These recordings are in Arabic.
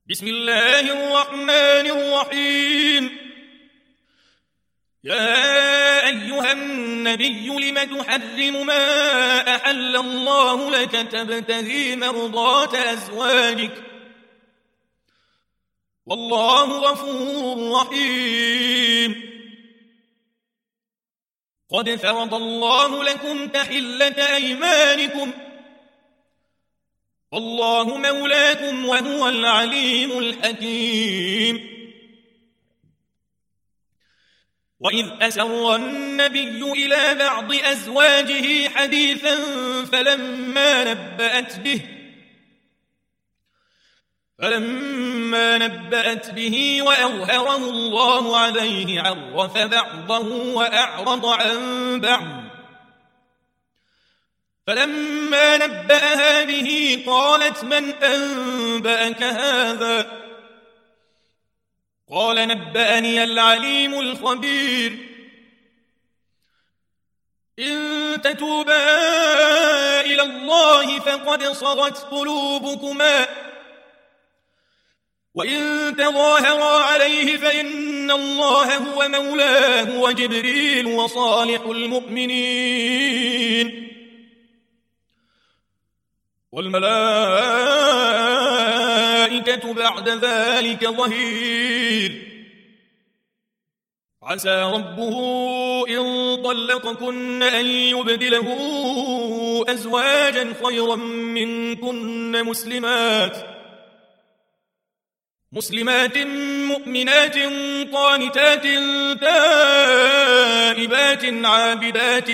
بسم الله الرحمن الرحيم. يا أيها النبي لم تحرم ما أحل الله لك تبتغي مرضات أزواجك والله غفور رحيم. قد فرض الله لكم تحلة أيمانكم والله مولاكم وهو العليم الحكيم. وإذ أسر النبي إلى بعض أزواجه حديثا فلما نبأت به وأظهره الله عليه عرف بعضه وأعرض عن بعض. فلما نبأها به قالت من أنبأك هذا؟ قال نبأني العليم الخبير. إن تتوبا إلى الله فقد صغت قلوبكما وإن تظاهرا عليه فإن الله هو مولاه وجبريل وصالح المؤمنين والملائكة بعد ذلك ظهير. عسى ربه إن طلقكن أن يبدله أزواجا خيرا منكن مسلمات مؤمنات قانتات تائبات عابدات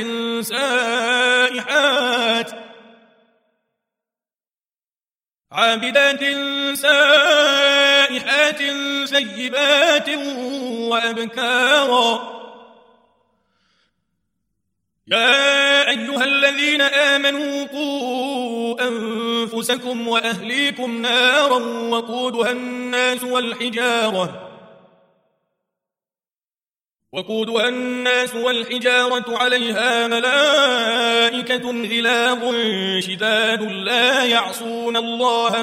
سائحات سيبات وأبكارا. يا أيها الذين آمنوا قوا أنفسكم وأهليكم نارا وقودها الناس والحجارة عليها ملائكة غلاظ شداد لا يعصون الله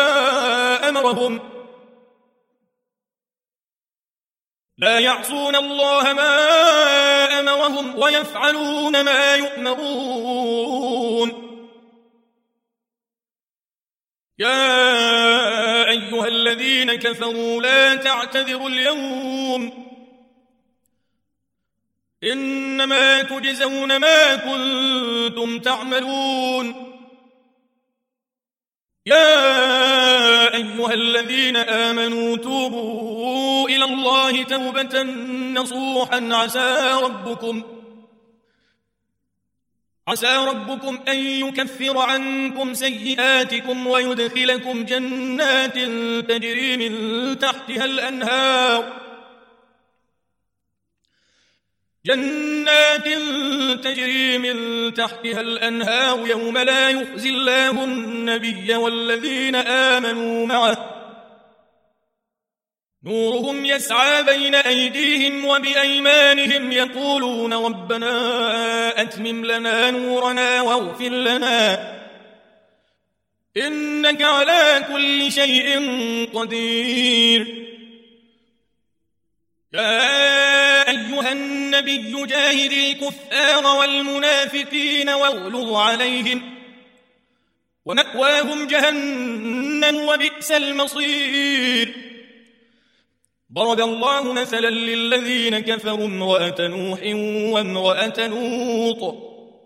ما أمرهم ويفعلون ما يؤمرون. يا أيها الذين كفروا لا تعتذروا اليوم إنما تجزون ما كنتم تعملون. يا أيها الذين آمنوا توبوا إلى الله توبة نصوحا عسى ربكم أن يكفر عنكم سيئاتكم ويدخلكم جنات تجري من تحتها الأنهار يوم لا يخزي الله النبي والذين آمنوا معه نورهم يسعى بين أيديهم وبأيمانهم يقولون ربنا أتمم لنا نورنا واغفر لنا إنك على كل شيء قدير. يا أيها النبي جاهد الكفار والمنافقين واغلظ عليهم ومأواهم جهنم وبئس المصير. ضرب الله مثلا للذين كفروا امرأة نوح وامرأة لوط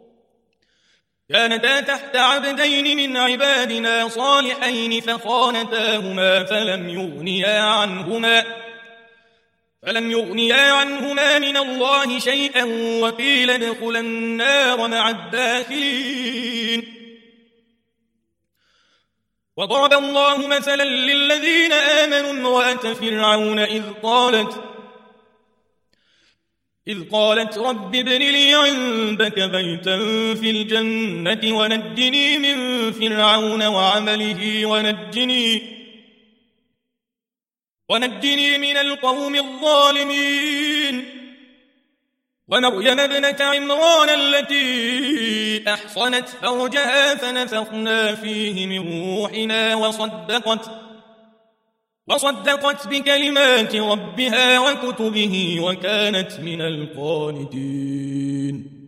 كانتا تحت عبدين من عبادنا صالحين فخانتاهما فلم يغنيا عنهما من الله شيئا وقيل ادخلا النار مع الداخلين. وضرب الله مثلا للذين آمنوا امرأة فرعون إذ قالت رب ابن لي عندك بيتا في الجنة ونجني من فرعون وعمله ونجني من القوم الظالمين. ومريم ابنة عمران التي أحصنت فرجها فنفخنا فيه من روحنا وصدقت بكلمات ربها وكتبه وكانت من القانتين.